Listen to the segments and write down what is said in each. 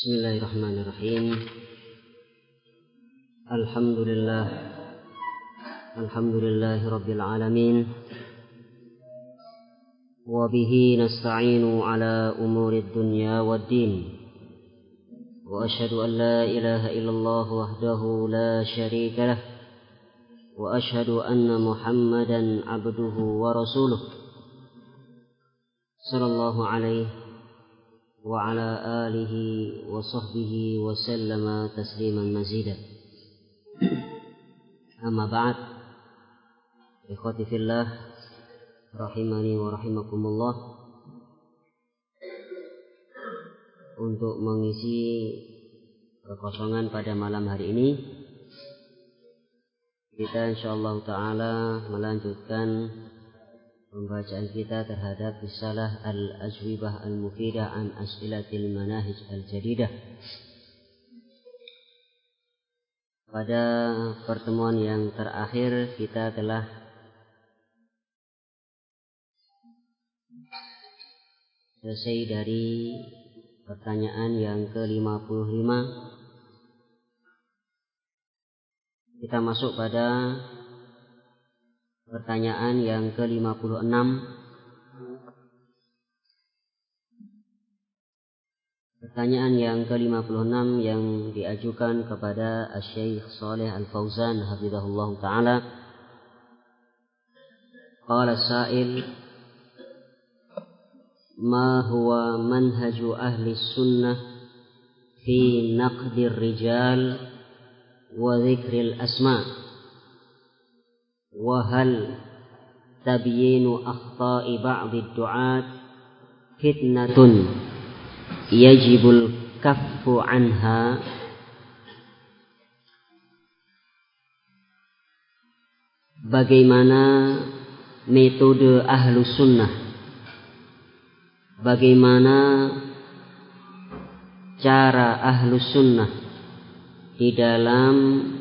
Bismillahirrahmanirrahim. Alhamdulillahi rabbil alamin. Wa bihi nasta'inu ala umurid dunya waddin. Wa ashhadu an la ilaha illallah wahdahu la syarika lah. Wa ashhadu anna Muhammadan abduhu wa rasuluh. Sallallahu alaihi wa ala alihi wa sahbihi wa sallama tasliman mazida. Amma ba'd. Ikhwati fillah, rahimani wa rahimakumullah. Untuk mengisi kekosongan pada malam hari ini, kita insyaallah ta'ala melanjutkan pembacaan kita terhadap risalah Al-Ajwibah Al-Mufidah an As'ilatil Manahij Al-Jadidah. Pada pertemuan yang terakhir kita telah selesai dari pertanyaan yang ke-55. Kita masuk pada pertanyaan yang ke-56. Pertanyaan yang ke-56 yang diajukan kepada Asy-Syaikh Shalih Al-Fauzan hafizahullah taala. Qala as-sa'il, ma huwa manhaju ahli sunnah fi naqdir rijal wa dzikril asma'? وهل تبيين أخطاء بعض الدعاة فتنة يجب الكف عنها؟ Bagaimana metode ahlu sunnah, bagaimana cara ahlu sunnah di dalam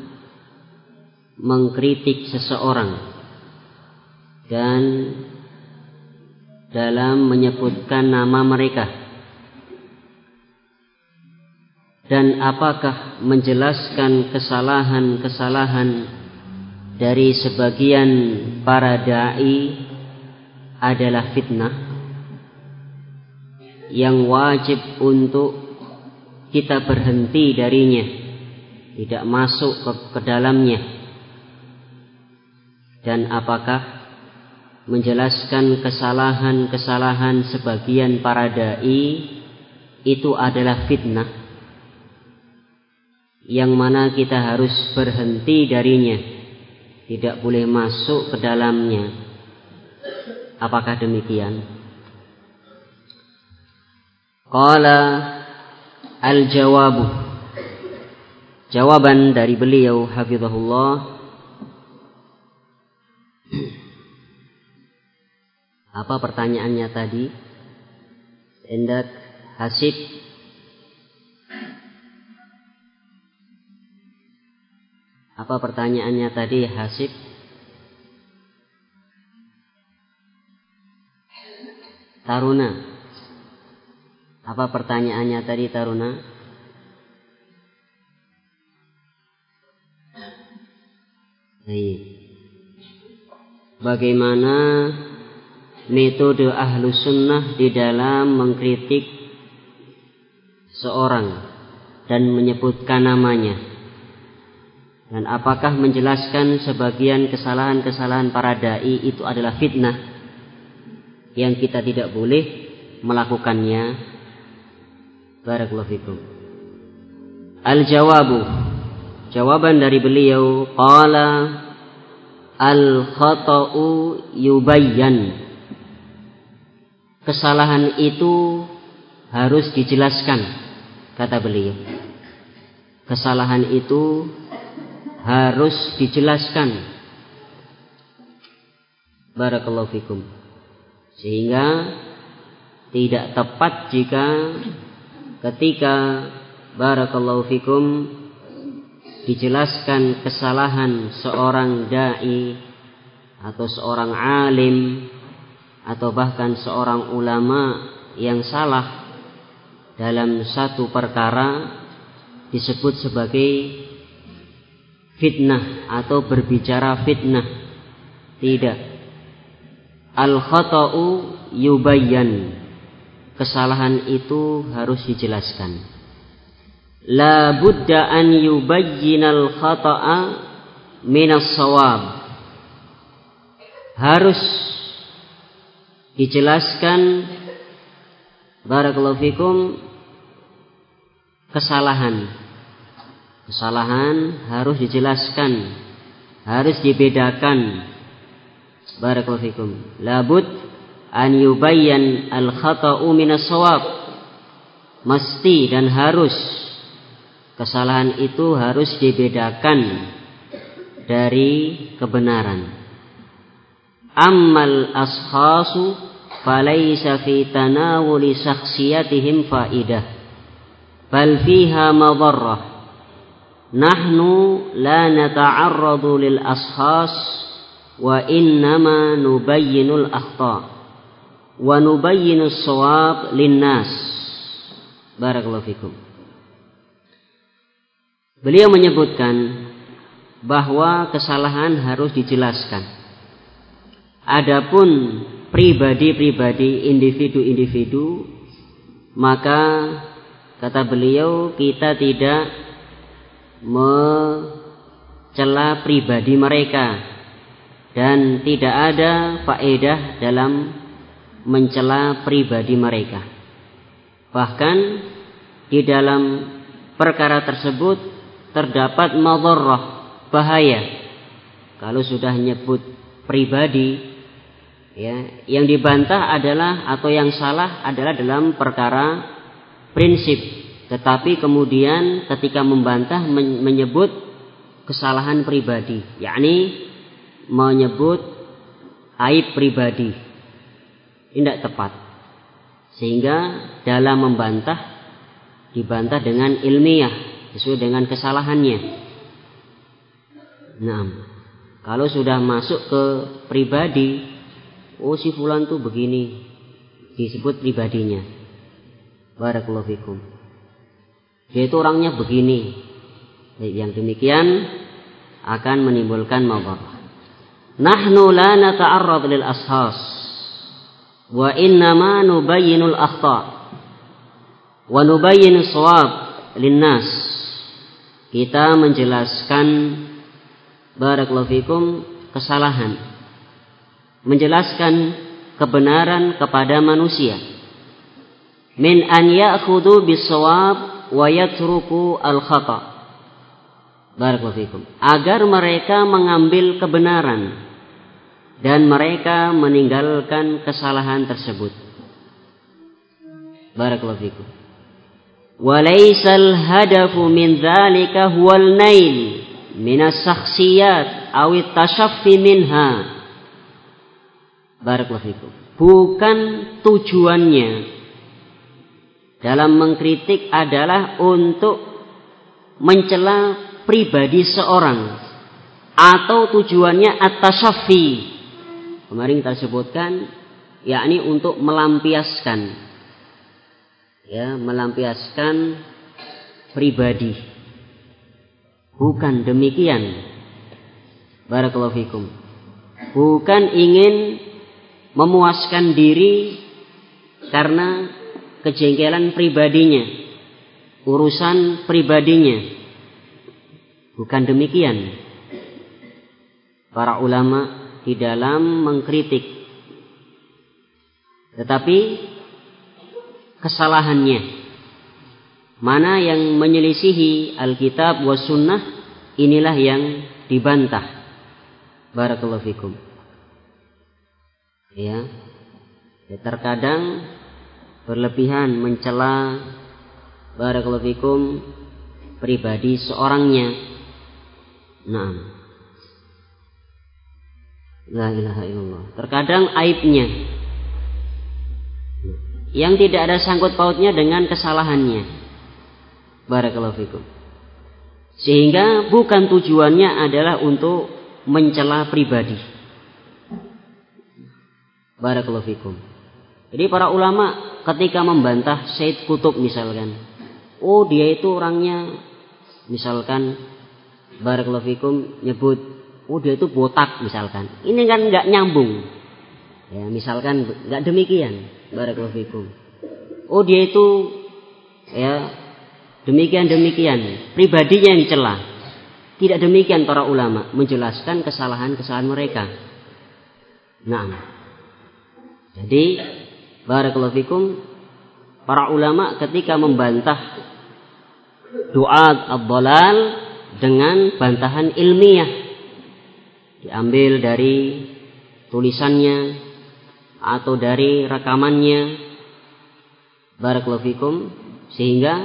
mengkritik seseorang dan dalam menyebutkan nama mereka, dan apakah menjelaskan kesalahan-kesalahan dari sebagian para dai adalah fitnah yang wajib untuk kita berhenti darinya, tidak masuk ke dalamnya? Dan apakah menjelaskan kesalahan-kesalahan sebagian para dai itu adalah fitnah yang mana kita harus berhenti darinya, tidak boleh masuk ke dalamnya? Apakah demikian? Qala al-jawabu, jawaban dari beliau hafizahullah. Apa pertanyaannya tadi? Indak hasib. Apa pertanyaannya tadi, hasib? Taruna. Apa pertanyaannya tadi, Taruna? Baik. Bagaimana metode ahlu sunnah di dalam mengkritik seorang dan menyebutkan namanya, dan apakah menjelaskan sebagian kesalahan-kesalahan para dai itu adalah fitnah yang kita tidak boleh melakukannya? Barakallahu fikum. Al-jawabu, jawaban dari beliau, qala al-khata'u yubayyan. Kesalahan itu harus dijelaskan, kata beliau. Kesalahan itu harus dijelaskan. Barakallahu fikum. Sehingga tidak tepat jika ketika barakallahu fikum dijelaskan kesalahan seorang dai atau seorang alim atau bahkan seorang ulama yang salah, dalam satu perkara disebut sebagai fitnah atau berbicara fitnah. Tidak. Al-khata'u yubayyan. Kesalahan itu harus dijelaskan. La budda an yubayyinal khata'a minas shawab. Harus dijelaskan, barakallahu fikum, kesalahan harus dijelaskan, harus dibedakan, barakallahu fikum. Labud an yubayyan al khata'u minas shawab. Mesti dan harus kesalahan itu harus dibedakan dari kebenaran. Ammal ashkhasu falaysa fi tanawuli syakhsiyatihim faidah bal fiha madarrah. Nahnu la nata'arradu lil ashkhas wa innama nubayyinul akhta' wa nubayyinus shawab linnas. Barakallahu fikum. Beliau menyebutkan bahwa kesalahan harus dijelaskan. Adapun pribadi-pribadi, individu-individu, maka kata beliau kita tidak mencela pribadi mereka dan tidak ada faedah dalam mencela pribadi mereka. Bahkan di dalam perkara tersebut terdapat madharrah, bahaya. Kalau sudah nyebut pribadi, ya, yang dibantah adalah atau yang salah adalah dalam perkara prinsip. Tetapi kemudian ketika membantah menyebut kesalahan pribadi, yakni menyebut aib pribadi, tidak tepat. Sehingga dalam membantah dibantah dengan ilmiah sesuai dengan kesalahannya. Nah, kalau sudah masuk ke pribadi, oh si fulan tuh begini, disebut pribadinya. Barakallahu fikum. Dia itu orangnya begini. Yang demikian akan menimbulkan madarrah. Nahnu la nata'arrad lil ashas wa innama nubayyinul akhta' wa nubayyinus shawab linnas. Kita menjelaskan, barakallahu fikum, kesalahan, menjelaskan kebenaran kepada manusia. Min an ya'khudhu bis-shawab wa yatruku al-khata'. Barakallahu fikum. Agar mereka mengambil kebenaran dan mereka meninggalkan kesalahan tersebut. Barakallahu fikum. Wa laysal hadafu min dzalika huwal nail minas syakhsiyat aw at-tashaffi minha. Barakallahu fikum. Bukan tujuannya dalam mengkritik adalah untuk mencela pribadi seorang, atau tujuannya at-tashaffi. Kemarin kita sebutkan, yakni untuk melampiaskan, ya, melampiaskan pribadi. Bukan demikian. Barakallahu fikum. Bukan ingin memuaskan diri karena kejengkelan pribadinya, urusan pribadinya. Bukan demikian. Para ulama di dalam mengkritik, tetapi kesalahannya mana yang menyelisihi Alkitab wa Sunnah, inilah yang dibantah. Barakallahu fikum. Ya, terkadang berlebihan mencela, barakallahu fikum, pribadi seorangnya. Nah, la ilaha illallah. Terkadang aibnya yang tidak ada sangkut pautnya dengan kesalahannya. Barakallahu fikum. Sehingga bukan tujuannya adalah untuk mencela pribadi. Barakallahu fikum. Jadi para ulama ketika membantah Said Qutb misalkan, oh dia itu orangnya misalkan barakallahu fikum nyebut, oh dia itu botak misalkan. Ini kan enggak nyambung. Ya, misalkan enggak demikian, barakallahu fikum. Oh dia itu ya demikian pribadinya yang dicela. Tidak demikian para ulama menjelaskan kesalahan-kesalahan mereka. Nah, jadi barakallahu fikum, para ulama ketika membantah du'at ad-dhalal dengan bantahan ilmiah, diambil dari tulisannya atau dari rekamannya, barakallahu fikum, sehingga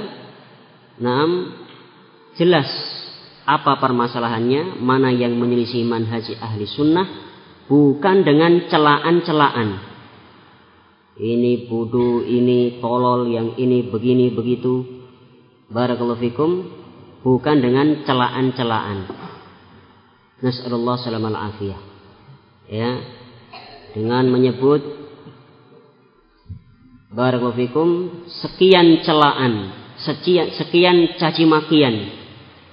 jelas apa permasalahannya, mana yang menyelisih manhaj ahli sunnah, bukan dengan celaan-celaan. Ini bodoh, ini tolol, yang ini begini begitu, barakallahu fikum, bukan dengan celaan-celaan. Nas'alullah salamal afiyah. Ya, dengan menyebut barakallahu fikum sekian celaan, sekian caci makian.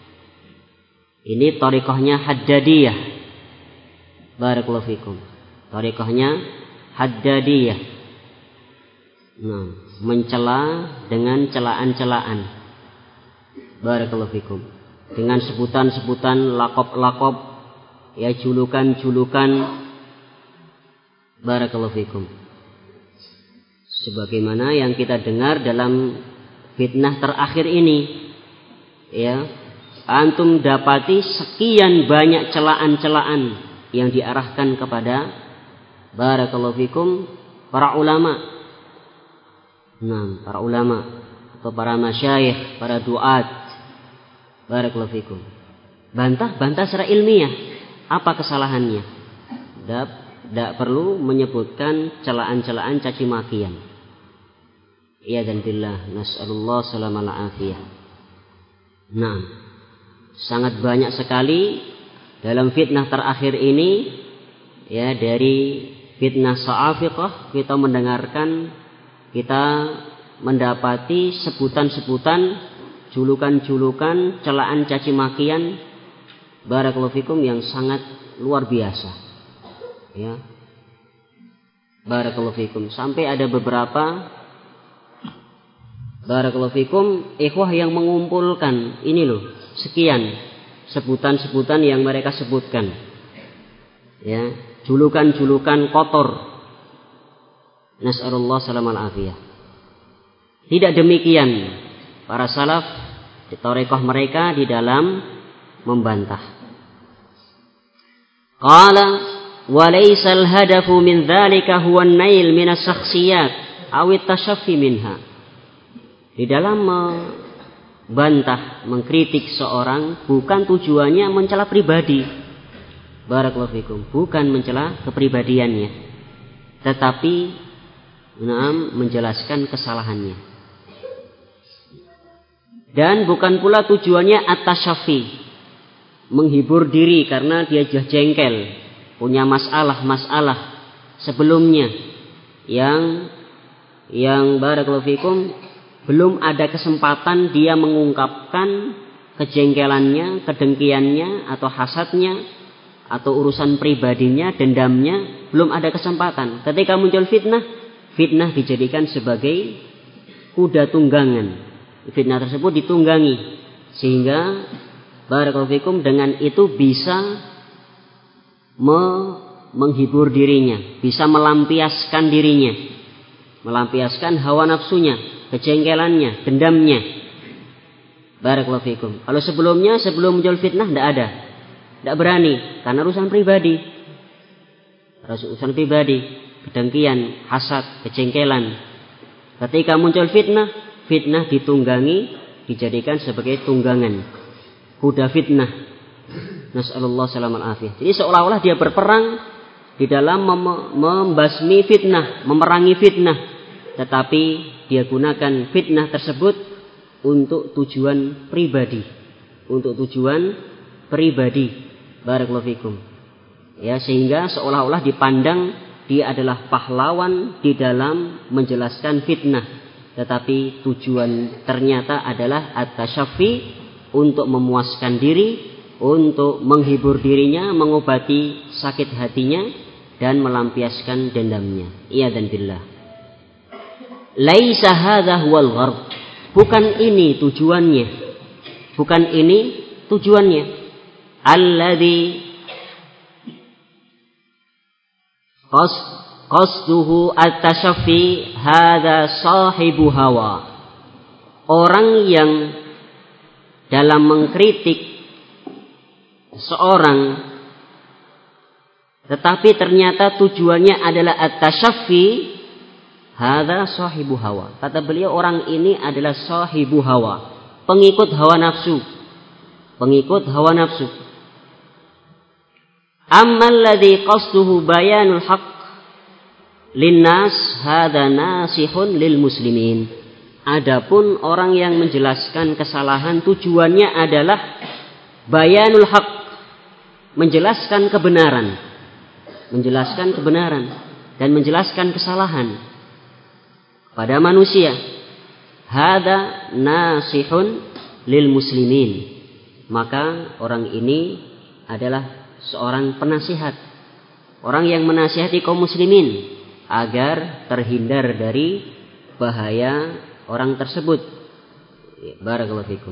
Ini thariqahnya Haddadiyah. Barakallahu fikum. Thariqahnya Haddadiyah. Nah, mencela dengan celaan-celaan. Barakallahu fikum. Dengan sebutan-sebutan lakop-lakop, ya julukan-julukan. Barakallahu fikum. Sebagaimana yang kita dengar dalam fitnah terakhir ini, ya. Antum dapati sekian banyak celaan-celaan yang diarahkan kepada barakallahu fikum para ulama. Nah, para ulama atau para masyayikh, para duat. Barakallahu fikum. Bantah secara ilmiah. Apa kesalahannya? Tidak perlu menyebutkan celaan-celaan caci makian. Ya dan billah, nas'alullah salamal afiyah. Nah, sangat banyak sekali dalam fitnah terakhir ini, ya, dari fitnah Sa'iqah kita mendengarkan, kita mendapati sebutan-sebutan, julukan-julukan, celaan caci makian, barakallahu fikum, yang sangat luar biasa. Ya. Barakallahu fikum, sampai ada beberapa barakallahu fikum ikhwah yang mengumpulkan ini loh, sekian sebutan-sebutan yang mereka sebutkan, ya, julukan-julukan kotor. Nas'alullah salamal afiyah. Tidak demikian para salaf di thariqah mereka di dalam membantah. Qala wa laysa al-hadafu min dzalika huwa an-nail min as-shakhsiyat aw at-tashaffi minha. Di dalam bantah, mengkritik seorang bukan tujuannya mencela pribadi. Barakallahu fikum, bukan mencela kepribadiannya, tetapi menjelaskan kesalahannya. Dan bukan pula tujuannya at-tasyafi, menghibur diri karena dia jengkel, punya masalah sebelumnya yang barakallahu fikum belum ada kesempatan dia mengungkapkan kejengkelannya, kedengkiannya, atau hasadnya, atau urusan pribadinya, dendamnya, belum ada kesempatan. Ketika muncul fitnah dijadikan sebagai kuda tunggangan. Fitnah tersebut ditunggangi, sehingga barakallahu fikum dengan itu bisa menghibur dirinya, bisa melampiaskan dirinya, melampiaskan hawa nafsunya, kejengkelannya, dendamnya. Barakallahu fikum. Kalau sebelum muncul fitnah tidak berani, karena urusan pribadi, kedengkian, hasad, kejengkelan. Ketika muncul fitnah ditunggangi, dijadikan sebagai tunggangan, kuda fitnah. Nas'alullah salamal afiyah. Jadi seolah-olah dia berperang di dalam membasmi fitnah, memerangi fitnah, tetapi dia gunakan fitnah tersebut untuk tujuan pribadi. Barakallahu fikum. Ya, sehingga seolah-olah dipandang dia adalah pahlawan di dalam menjelaskan fitnah, tetapi tujuan ternyata adalah at-tasyaffi, untuk memuaskan diri, untuk menghibur dirinya, mengobati sakit hatinya, dan melampiaskan dendamnya. Iyadzan billah. Laisa hadza huwal gharb. Bukan ini tujuannya. Bukan ini tujuannya. Alladzi qasduhu at-tasyaffi hadza sahibu hawa. Orang yang dalam mengkritik seorang tetapi ternyata tujuannya adalah at-tasyaffi, hadza sahibu hawa. Kata beliau, orang ini adalah sahibu hawa, pengikut hawa nafsu. Pengikut hawa nafsu. Ammal ladzi qasduhu bayanul haqq linnas, hadza nasihun lil muslimin. Adapun orang yang menjelaskan kesalahan tujuannya adalah bayanul haqq, menjelaskan kebenaran, menjelaskan kebenaran dan menjelaskan kesalahan pada manusia. Hadza nasihun lil muslimin. Maka orang ini adalah seorang penasihat, orang yang menasihati kaum muslimin agar terhindar dari bahaya orang tersebut. Barakallahu fikum.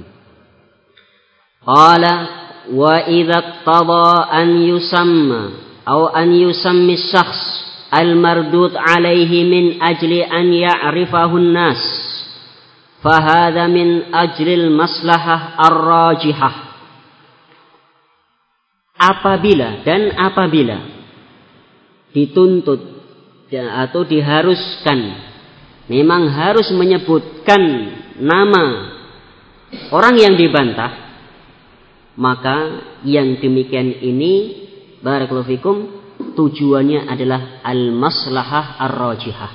Qala wa idza qada an yusamma aw an yusammi syakhs al-mardud alaihi min ajli an ya'rifahu an-nas, fa hadha min ajlil maslahah ar-rajihah. Apabila dituntut atau diharuskan, memang harus menyebutkan nama orang yang dibantah, maka yang demikian ini, barakallahu fikum, tujuannya adalah al-maslahah ar-rajihah.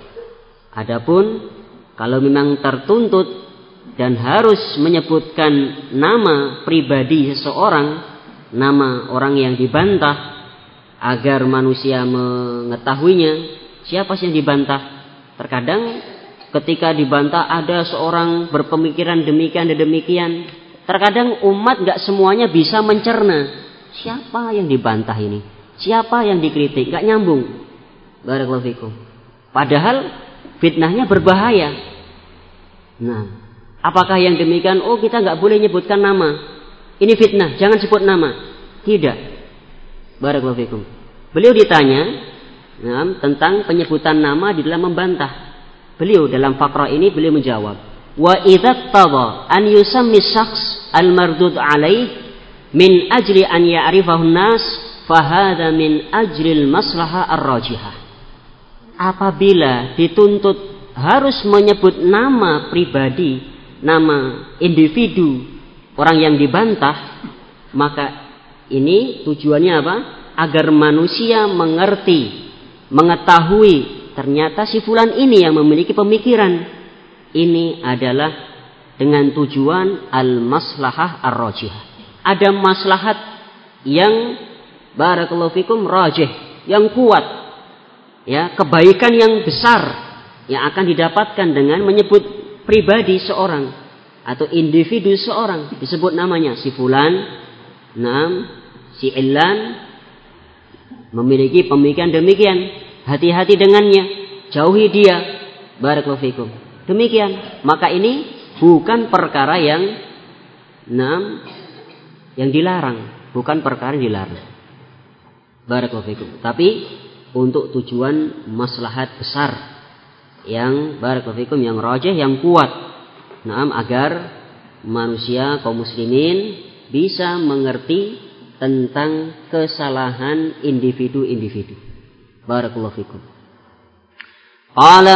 Adapun kalau memang tertuntut dan harus menyebutkan nama pribadi seseorang, nama orang yang dibantah, agar manusia mengetahuinya siapa sih yang dibantah. Terkadang ketika dibantah ada seorang berpemikiran demikian dan demikian. Terkadang umat gak semuanya bisa mencerna siapa yang dibantah ini, siapa yang dikritik, gak nyambung. Barakallahu fikum. Padahal fitnahnya berbahaya. Nah, apakah yang demikian? Oh, kita gak boleh nyebutkan nama, ini fitnah, jangan sebut nama. Tidak. Barakallahu fikum. Beliau ditanya tentang penyebutan nama di dalam membantah. Beliau dalam faqrah ini beliau menjawab, wa idza tada an yusammi syakhs al-mardud alaih min ajli an ya'rifahu an-nas, fa hadha min ajril maslahah ar-rajihah. Apabila dituntut harus menyebut nama pribadi, nama individu orang yang dibantah, maka ini tujuannya apa? Agar manusia mengerti, mengetahui ternyata si fulan ini yang memiliki pemikiran. Ini adalah dengan tujuan al-maslahah ar-rajihah. Ada maslahat yang barakallahu fikum rajih, yang kuat, ya, kebaikan yang besar yang akan didapatkan dengan menyebut pribadi seorang atau individu seorang, disebut namanya si fulan, si Ilan memiliki pemikiran demikian, hati-hati dengannya, jauhi dia. Barakallahu fikum. Demikian, maka ini bukan perkara yang dilarang, bukan perkara yang dilarang. Barakallahu fikum. Tapi untuk tujuan maslahat besar yang barakallahu fikum, yang rajih, yang kuat. Agar manusia kaum muslimin bisa mengerti tentang kesalahan individu-individu. Barakallahu fikum. Qala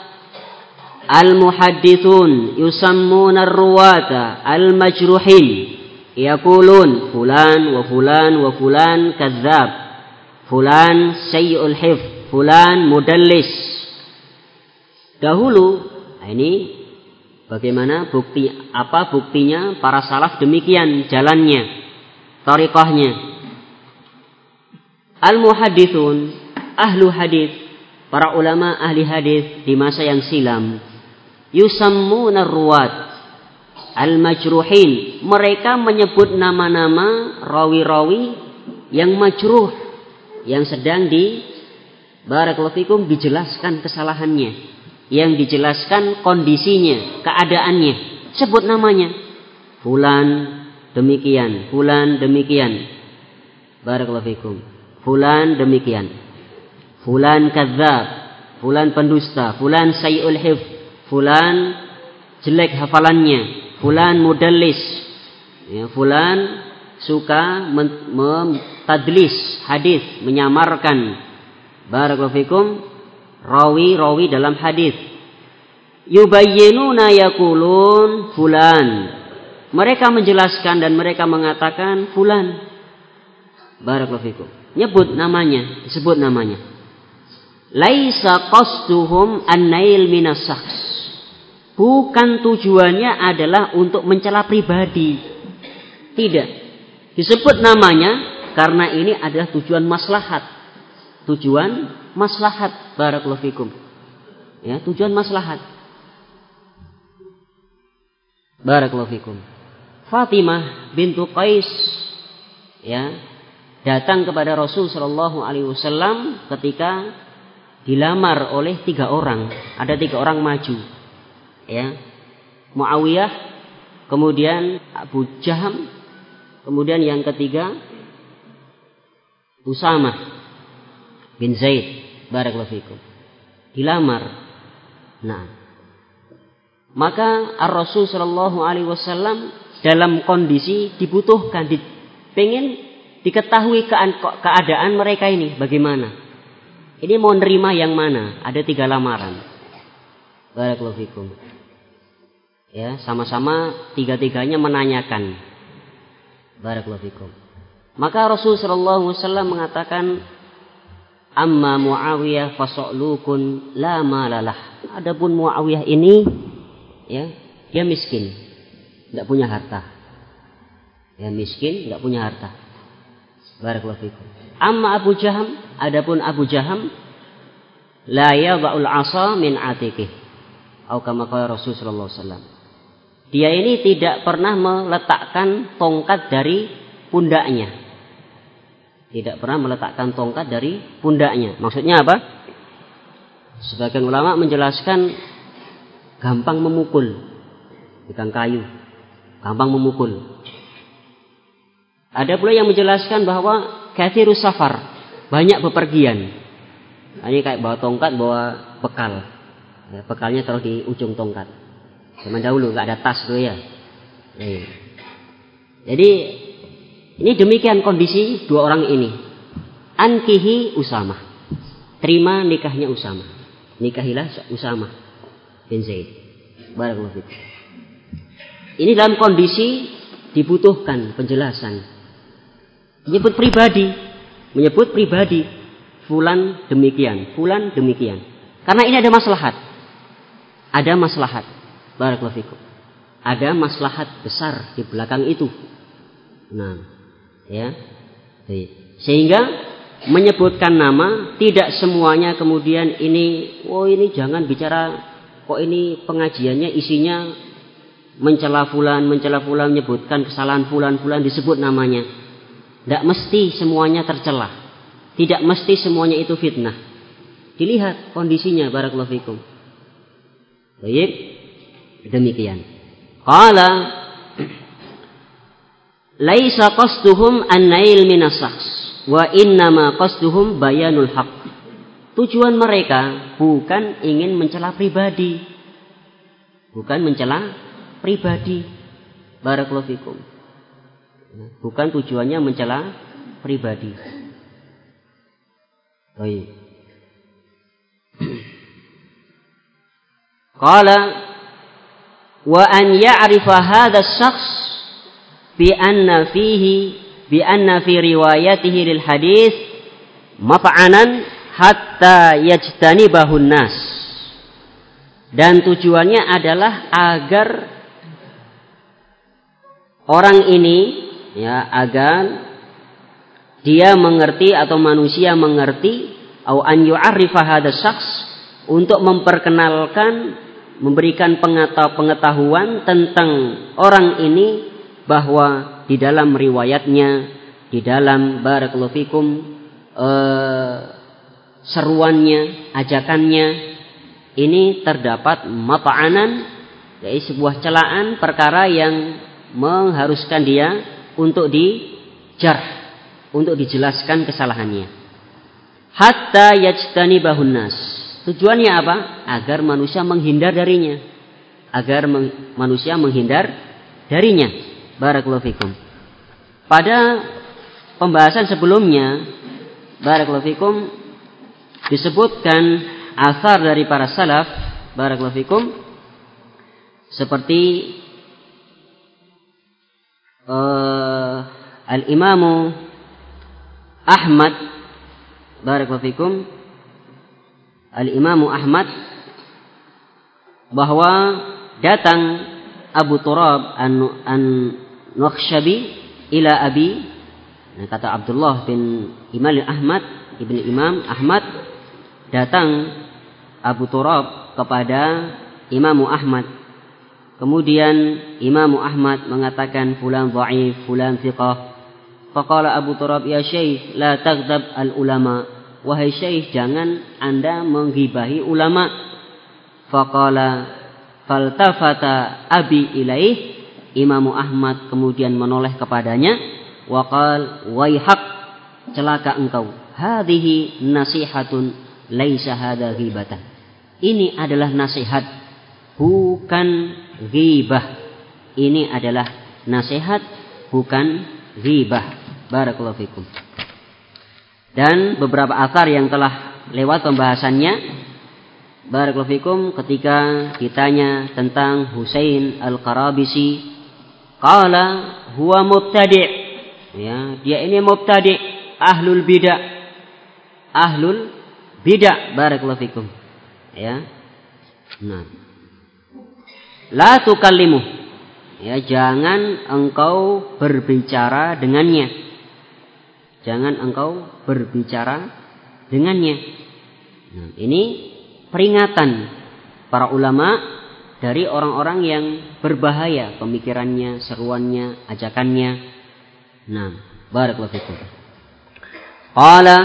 al-muhaddithun yusammuna ar-ruwata al-majruhin yaqulun fulan wa fulan wa fulan kadzdzab, fulan sayyi'ul hifz, fulan mudallis. Dahulu ini bagaimana buktinya para salaf demikian jalannya, thariqahnya. Al-muhaddithun, ahlu hadis, para ulama ahli hadis di masa yang silam, yusammuna ruwat al-majruhin, mereka menyebut nama-nama rawi-rawi yang majruh, yang sedang barakallahu fikum dijelaskan kesalahannya, yang dijelaskan kondisinya, keadaannya, sebut namanya. Fulan demikian, fulan demikian. Barakallahu fikum. Fulan demikian. Fulan kadzab, fulan pendusta, fulan sayyi'ul hifz, fulan jelek hafalannya, fulan mudallis. Ya, fulan suka mentadlis hadis, menyamarkan. Barakallahu fikum, rawi-rawi dalam hadis. Yubayyinuna yaqulun fulan. Mereka menjelaskan dan mereka mengatakan fulan. Barakallahu fikum. Nyebut namanya, disebut namanya. Laisa qasduhum an-nail minas syakhs. Bukan tujuannya adalah untuk mencela pribadi. Tidak. Disebut namanya karena ini adalah tujuan maslahat. Tujuan maslahat. Barakallahu fikum. Ya, tujuan maslahat. Barakallahu fikum. Fatimah bintu Qais, ya, datang kepada Rasul sallallahu alaihi wasallam ketika dilamar oleh 3 orang. Ada 3 orang maju. Ya. Muawiyah, kemudian Abu Jaham, kemudian yang ketiga Usamah bin Zaid. Barakallahu fikum. Dilamar. Nah, maka Ar-Rasul sallallahu alaihi wasallam dalam kondisi dibutuhkan, pengen diketahui keadaan mereka ini bagaimana. Ini mau nerima yang mana? Ada 3 lamaran. Barakallahu fikum. Ya, sama-sama 3-3-nya menanyakan. Barakallahu fikum. Maka Rasul sallallahu alaihi wasallam mengatakan, amma Muawiyah fasalukun la malalah. Adapun Muawiyah ini, ya, dia miskin, tidak punya harta. Ya, miskin, tidak punya harta. Barakallahu fikum. Amma Abu Jaham, adapun Abu Jaham, la yadha'ul 'asa min 'atiqih. Atau kama qala Rasul sallallahu alaihi wasallam. Dia ini tidak pernah meletakkan tongkat dari pundaknya. Tidak pernah meletakkan tongkat dari pundaknya. Maksudnya apa? Sebagian ulama menjelaskan gampang memukul, bukan kayu, gampang memukul. Ada pula yang menjelaskan bahwa kathirus safar, banyak bepergian. Ini kayak bawa tongkat, bawa bekal. Ya, bekalnya taruh di ujung tongkat. Zaman dahulu nggak ada tas tuh ya. Jadi ini demikian kondisi 2 orang ini. Ankihi Usamah. Terima nikahnya Usamah. Nikahilah Usamah bin Zaid. Barakallahu fiik. Ini dalam kondisi dibutuhkan penjelasan. Menyebut pribadi. Fulan demikian, fulan demikian. Karena ini ada maslahat. Ada maslahat. Barakallahu fikum. Ada maslahat besar di belakang itu. Nah, ya. Sehingga menyebutkan nama tidak semuanya kemudian ini jangan bicara, kok ini pengajiannya isinya mencela fulan, menyebutkan kesalahan fulan disebut namanya. Tidak mesti semuanya tercela. Tidak mesti semuanya itu fitnah. Dilihat kondisinya. Barakallahu fikum. Baik, demikian. Qala laisa qasduhum an-nail minas sahs wa innama qasduhum bayanul haq. Tujuan mereka bukan ingin mencela pribadi. Bukan mencela pribadi. Barakallahu fikum. Bukan tujuannya mencela pribadi. Baik. Qala wa an ya'rifa hadha as-shakhs bi anna fi riwayatihi lil hadis maf'anan hatta yajtanibahun nas. Dan tujuannya adalah agar orang ini, ya, agar dia mengerti atau manusia mengerti au an yu'arrifa hadha syakhs, untuk memperkenalkan, memberikan pengetahuan tentang orang ini, bahwa di dalam riwayatnya, di dalam barakallahu fikum seruannya, ajakannya, ini terdapat mata'anan, yaitu sebuah celaan, perkara yang mengharuskan dia untuk dijarh, untuk dijelaskan kesalahannya. Hatta yajtanibahun nas. Tujuannya apa? Agar manusia menghindar darinya. Agar manusia menghindar darinya. Barakallahu fikum. Pada pembahasan sebelumnya, barakallahu fikum, disebutkan asar dari para salaf, barakallahu fikum, seperti Al-Imamu Ahmad, barakallahu fikum, Al-Imamu Ahmad, bahwa datang Abu Turab an-Nukhshabi ila Abi, kata Abdullah bin Imam Ahmad, ibnu Imam Ahmad, datang Abu Turab kepada Imamu Ahmad. Kemudian Imamu Ahmad mengatakan fulan dhaif, fulan thiqah. Faqala Abu Turab, ya Syekh, la taghdab al-ulama. Wahai Syekh, jangan Anda menggibahi ulama. Faqala faltafata abi ilaih. Imamu Ahmad kemudian menoleh kepadanya. Waqal waihak, celaka engkau. Hadhihi nasihatun laisa hadha ghibatan. Ini adalah nasihat, bukan ghibah. Ini adalah nasihat, bukan ghibah. Barakallahu fikum. Dan beberapa athar yang telah lewat pembahasannya, barakallahu fikum, ketika ditanya tentang Husain Al-Qarabisi, qala huwa mubtadi'. Ya, dia ini mubtadi', ahlul bidah. Ahlul bidah, barakallahu fikum. Ya. Nah. La tukallimu. Ya, jangan engkau berbicara dengannya. Jangan engkau berbicara dengannya. Nah, ini peringatan para ulama dari orang-orang yang berbahaya pemikirannya, seruannya, ajakannya. Nah, barakallahu fikum. Qala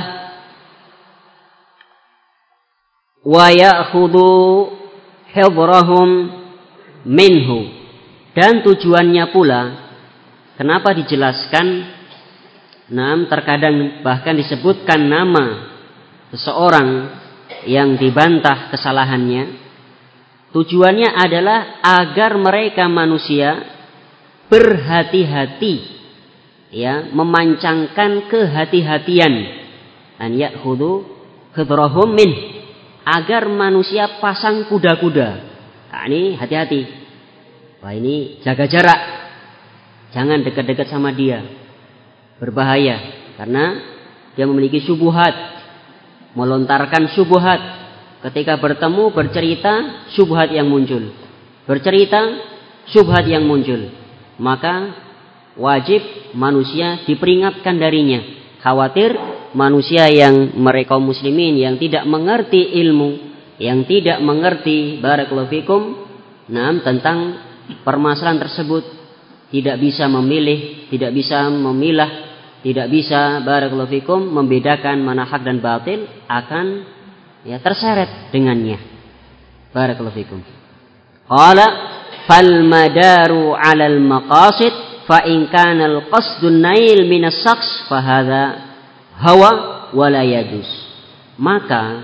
wa ya'khudhu hidrahum minhu. Dan tujuannya pula, kenapa dijelaskan, terkadang bahkan disebutkan nama seseorang yang dibantah kesalahannya, tujuannya adalah agar mereka manusia berhati-hati, ya, memancangkan kehati-hatian, an ya'khudhu hidrahum min, agar manusia pasang kuda-kuda. Nah, ini hati-hati. Wah, ini jaga jarak. Jangan dekat-dekat sama dia. Berbahaya. Karena dia memiliki syubhat. Melontarkan syubhat. Ketika bertemu, bercerita, syubhat yang muncul. Bercerita, syubhat yang muncul. Maka wajib manusia diperingatkan darinya. Khawatir manusia yang mereka muslimin yang tidak mengerti ilmu, yang tidak mengerti barakallahu fikum, tentang permasalahan tersebut, tidak bisa memilih, tidak bisa memilah, tidak bisa barakallahu fikum membedakan mana hak dan batil, akan terseret dengannya. Barakallahu fikum. Qala fal madaru 'alal maqasid fa in kana al qasdun nail min as-shakhs fa hadza hawa wala yajuz. Maka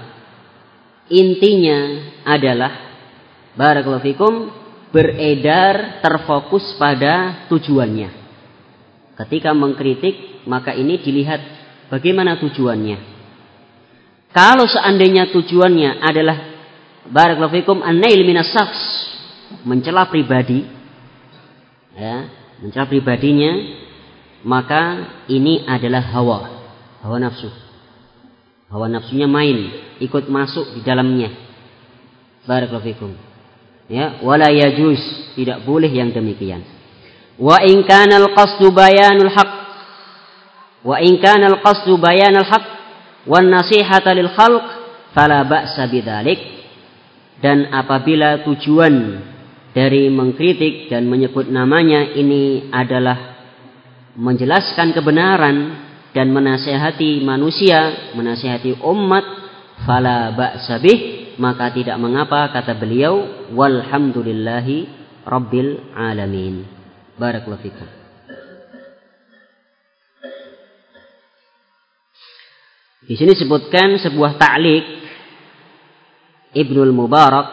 intinya adalah barakallahu fikum beredar, terfokus pada tujuannya. Ketika mengkritik, maka ini dilihat bagaimana tujuannya. Kalau seandainya tujuannya adalah barakallahu fikum an-nail minas saks, mencela pribadi, ya, mencela pribadinya, maka ini adalah hawa nafsu. Hawa nafsunya main, ikut masuk di dalamnya. Barakallahu fikum. Ya, wala yajuz, tidak boleh yang demikian. Wa in kana al-qasdu bayanul haqq, wa in kana al-qasdu bayanul haqq, wan nasihata lil khalq fala ba'sa bidzalik. Dan apabila tujuan dari mengkritik dan menyebut namanya ini adalah menjelaskan kebenaran dan menasihati manusia, menasihati umat, fala ba'sa bih, maka tidak mengapa, kata beliau, walhamdulillahi rabbil alamin. Barakallahu fikum. Di sini disebutkan sebuah ta'liq Ibnul Mubarak,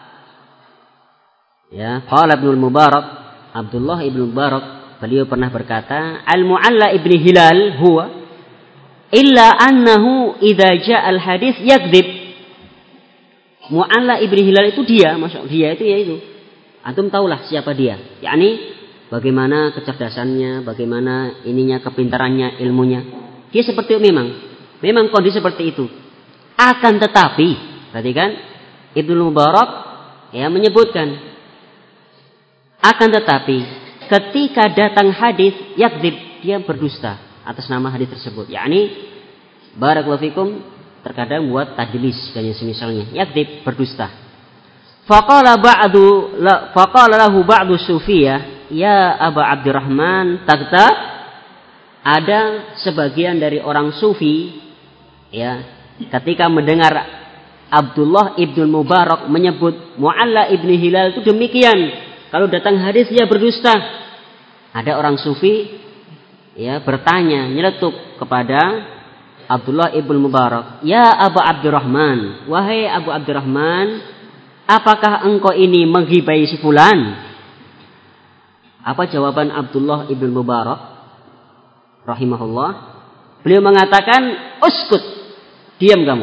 ya, qala Ibnul Mubarak, Abdullah Ibnul Mubarak, beliau pernah berkata, al-Mu'alla ibni Hilal huwa illa annahu idza jaa al-hadits yakdzib. Mu'alla ibni Hilal itu dia, maksud dia itu yaitu antum tahulah siapa dia. Yakni bagaimana kecerdasannya, bagaimana ininya, kepintarannya, ilmunya. Dia seperti itu memang kondisi seperti itu. Akan tetapi, perhatikan Ibnu Mubarak ya menyebutkan, akan tetapi ketika datang hadis yakdzib, dia berdusta atas nama hadis tersebut. Yakni barakallahu fikum, terkadang buat tadlis dan semisalnya, yakdzib, berdusta. Faqala lahu ba'du sufiyah, ya Aba Abdurrahman tagta. Ada sebagian dari orang sufi ya, ketika mendengar Abdullah Ibnu Mubarak menyebut Mu'alla ibni Hilal itu demikian, kalau datang hadis dia berdusta. Ada orang sufi ya bertanya, nyeletuk kepada Abdullah Ibnu Mubarak, ya Abu Abdurrahman, wahai Abu Abdurrahman, apakah engkau ini menghibai si fulan? Apa jawaban Abdullah Ibnu Mubarak rahimahullah? Beliau mengatakan, uskut, diam kamu.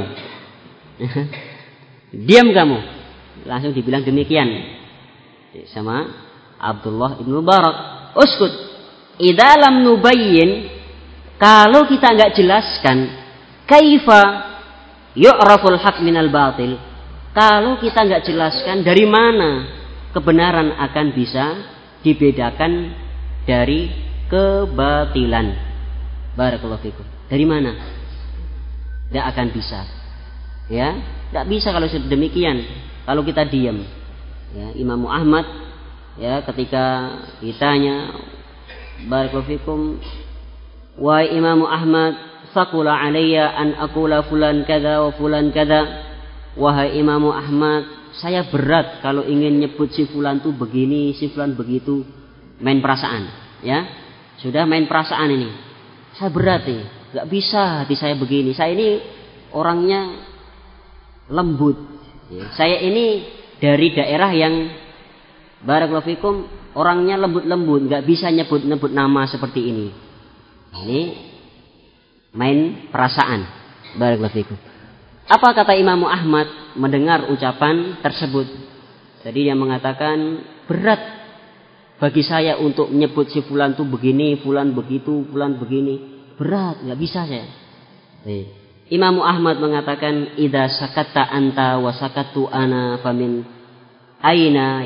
Diam kamu. Langsung dibilang demikian sama Abdullah Ibnu Mubarak, uskut, idza lam nubayyin, kalau kita enggak jelaskan, kaifa yu'raful haq minal batil, kalau kita enggak jelaskan dari mana kebenaran akan bisa dibedakan dari kebatilan. Barakallahu fikum. Dari mana? Tidak akan bisa. Ya, tidak bisa kalau demikian. Kalau kita diam. Ya, Imam Ahmad ya ketika ditanya, barakallahu fikum, wa Imam Ahmad, saqula alayya an aqula fulan kada wa fulan kada. Wahai Imam Ahmad, saya berat kalau ingin nyebut si fulan tuh begini, si fulan begitu. Main perasaan, ya. Sudah main perasaan ini. Saya berat nih, nggak bisa hati saya begini. Saya ini orangnya lembut. Ya. Saya ini dari daerah yang barakallahu fikum orangnya lembut-lembut, nggak bisa nyebut nama seperti ini. Ini main perasaan. Barakallahu fikum. Apa kata Imam Ahmad mendengar ucapan tersebut? Jadi dia mengatakan, berat bagi saya untuk menyebut si fulan tuh begini, fulan begitu, fulan begini. Berat, nggak bisa saya. Imam Ahmad mengatakan, idza sakatta anta wa sakattu ana famin aina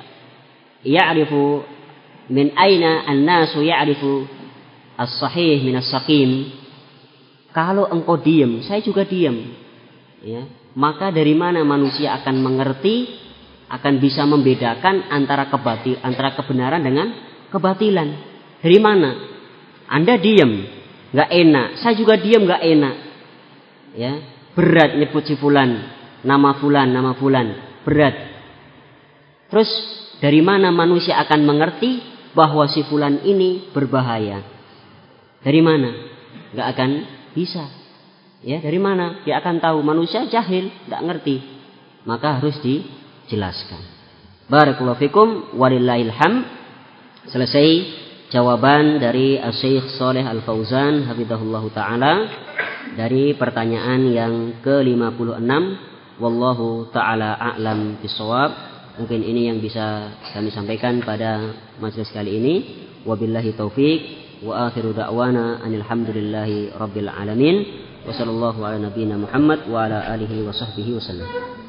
ya'rifu min aina an-nasu ya'rifu as-sahih min as-saqim. Kalau engkau diam, saya juga diam. Ya, maka dari mana manusia akan mengerti, akan bisa membedakan antara kebenaran dengan kebatilan? Dari mana? Anda diam, nggak enak. Saya juga diam, nggak enak. Ya, berat nyebut si fulan, nama fulan, berat. Terus dari mana manusia akan mengerti bahwa si fulan ini berbahaya? Dari mana? Nggak akan bisa. Ya, dari mana dia akan tahu? Manusia jahil, nggak ngerti. Maka harus dijelaskan. Barakallahu fikum, walillahil hamd. Selesai jawaban dari Syekh Shalih Al Fauzan hafizahullah taala dari pertanyaan yang ke-56. Wallahu taala a'lam bishawab. Mungkin ini yang bisa kami sampaikan pada majelis kali ini. Wabillahi taufik wa akhiru da'wana anil hamdulillahi rabbil alamin. Wa sallallahu ala nabiyyina Muhammad wa ala alihi wa sahbihi wasallam.